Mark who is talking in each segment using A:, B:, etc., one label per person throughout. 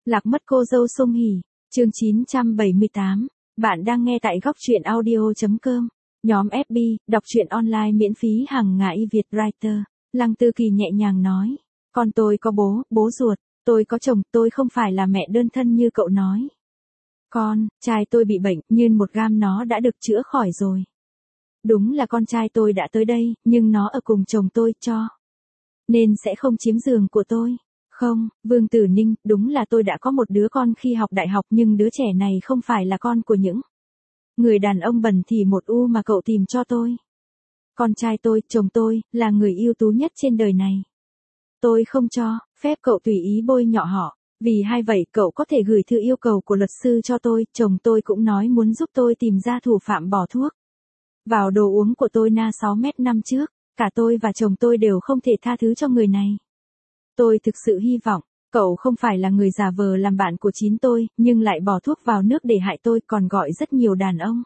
A: Lạc mất cô dâu Song Hỷ, chương 978. Bạn đang nghe tại góc truyện audio.com. Nhóm FB, đọc truyện online miễn phí hàng ngày Việt Writer. Lăng Tư Kỳ nhẹ nhàng nói. Con tôi có bố, bố ruột, tôi có chồng, tôi không phải là mẹ đơn thân như cậu nói. Trai tôi bị bệnh, nhưng một gam nó đã được chữa khỏi rồi. Đúng là con trai tôi đã tới đây, nhưng nó ở cùng chồng tôi, nên sẽ không chiếm giường của tôi. Không, Vương Tử Ninh, đúng là tôi đã có một đứa con khi học đại học nhưng đứa trẻ này không phải là con của những người đàn ông bẩn thỉu một u mà cậu tìm cho tôi. Con trai tôi, chồng tôi, là người ưu tú nhất trên đời này. Tôi không cho phép cậu tùy ý bôi nhọ họ. Vì hay vậy cậu có thể gửi thư yêu cầu của luật sư cho tôi. Chồng tôi cũng nói muốn giúp tôi tìm ra thủ phạm bỏ thuốc vào đồ uống của tôi 6 năm trước. Cả tôi và chồng tôi đều không thể tha thứ cho người này. Tôi thực sự hy vọng, cậu không phải là người giả vờ làm bạn của tôi, nhưng lại bỏ thuốc vào nước để hại tôi, còn gọi rất nhiều đàn ông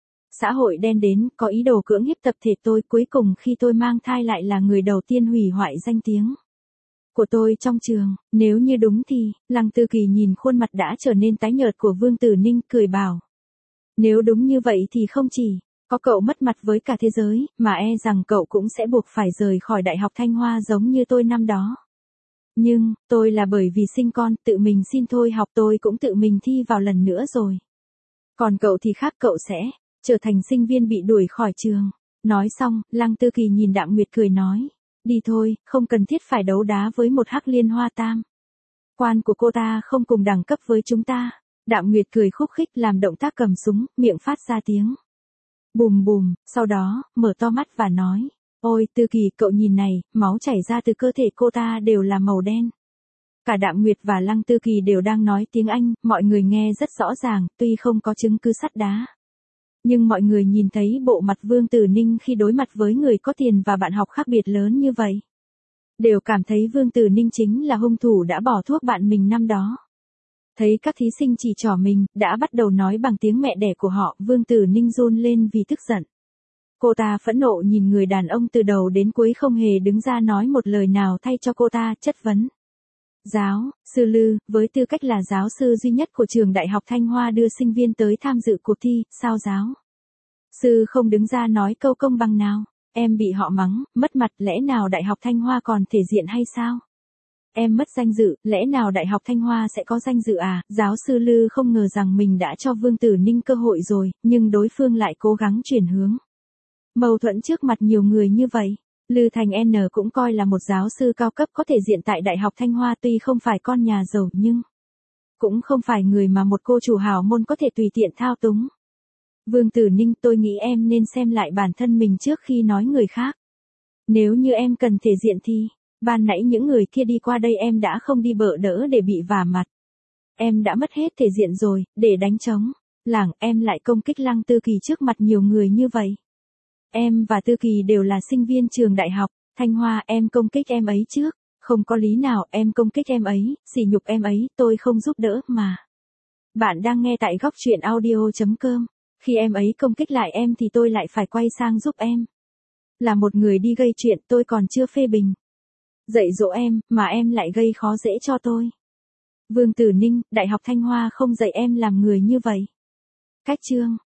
A: xã hội đen đến, có ý đồ cưỡng hiếp tập thể tôi. Cuối cùng khi tôi mang thai lại là người đầu tiên hủy hoại danh tiếng của tôi trong trường. Nếu như đúng thì, Lăng Tư Kỳ nhìn khuôn mặt đã trở nên tái nhợt của Vương Tử Ninh, cười bảo. Nếu đúng như vậy thì không chỉ có cậu mất mặt với cả thế giới, mà e rằng cậu cũng sẽ buộc phải rời khỏi Đại học Thanh Hoa giống như tôi năm đó. Nhưng, tôi là bởi vì sinh con, tự mình xin thôi học, tôi cũng tự mình thi vào lần nữa rồi. Còn cậu thì khác, cậu sẽ trở thành sinh viên bị đuổi khỏi trường. Nói xong, Lăng Tư Kỳ nhìn Đạm Nguyệt cười nói. Đi thôi, không cần thiết phải đấu đá với một hắc liên hoa tam quan của cô ta không cùng đẳng cấp với chúng ta. Đạm Nguyệt cười khúc khích làm động tác cầm súng, miệng phát ra tiếng bùm bùm, sau đó, mở to mắt và nói. Ôi Tư Kỳ, cậu nhìn này, máu chảy ra từ cơ thể cô ta đều là màu đen. Cả Đạm Nguyệt và Lăng Tư Kỳ đều đang nói tiếng Anh, mọi người nghe rất rõ ràng, tuy không có chứng cứ sắt đá. Nhưng mọi người nhìn thấy bộ mặt Vương Tử Ninh khi đối mặt với người có tiền và bạn học khác biệt lớn như vậy. Đều cảm thấy Vương Tử Ninh chính là hung thủ đã bỏ thuốc bạn mình năm đó. Thấy các thí sinh chỉ trỏ mình, đã bắt đầu nói bằng tiếng mẹ đẻ của họ, Vương Tử Ninh run lên vì tức giận. Cô ta phẫn nộ nhìn người đàn ông từ đầu đến cuối không hề đứng ra nói một lời nào thay cho cô ta, chất vấn. Giáo sư Lư, với tư cách là giáo sư duy nhất của trường Đại học Thanh Hoa đưa sinh viên tới tham dự cuộc thi, sao giáo sư không đứng ra nói câu công bằng nào? Em bị họ mắng, mất mặt, lẽ nào Đại học Thanh Hoa còn thể diện hay sao? Em mất danh dự, lẽ nào Đại học Thanh Hoa sẽ có danh dự à? Giáo sư Lư không ngờ rằng mình đã cho Vương Tử Ninh cơ hội rồi, nhưng đối phương lại cố gắng chuyển hướng mâu thuẫn trước mặt nhiều người như vậy. Lư Thành N cũng coi là một giáo sư cao cấp có thể diện tại Đại học Thanh Hoa, tuy không phải con nhà giàu nhưng cũng không phải người mà một cô chủ hào môn có thể tùy tiện thao túng. Vương Tử Ninh, tôi nghĩ em nên xem lại bản thân mình trước khi nói người khác. Nếu như em cần thể diện thì, ban nãy những người kia đi qua đây em đã không đi bợ đỡ để bị vả mặt. Em đã mất hết thể diện rồi, để đánh trống lảng em lại công kích Lăng Tư Kỳ trước mặt nhiều người như vậy. Em và Tư Kỳ đều là sinh viên trường Đại học Thanh Hoa, em công kích em ấy trước. Không có lý nào em công kích em ấy, sỉ nhục em ấy, tôi không giúp đỡ mà. Bạn đang nghe tại góc truyện audio.com. Khi em ấy công kích lại em thì tôi lại phải quay sang giúp em. Là một người đi gây chuyện, tôi còn chưa phê bình, dạy dỗ em, mà em lại gây khó dễ cho tôi. Vương Tử Ninh, Đại học Thanh Hoa không dạy em làm người như vậy. Cách chương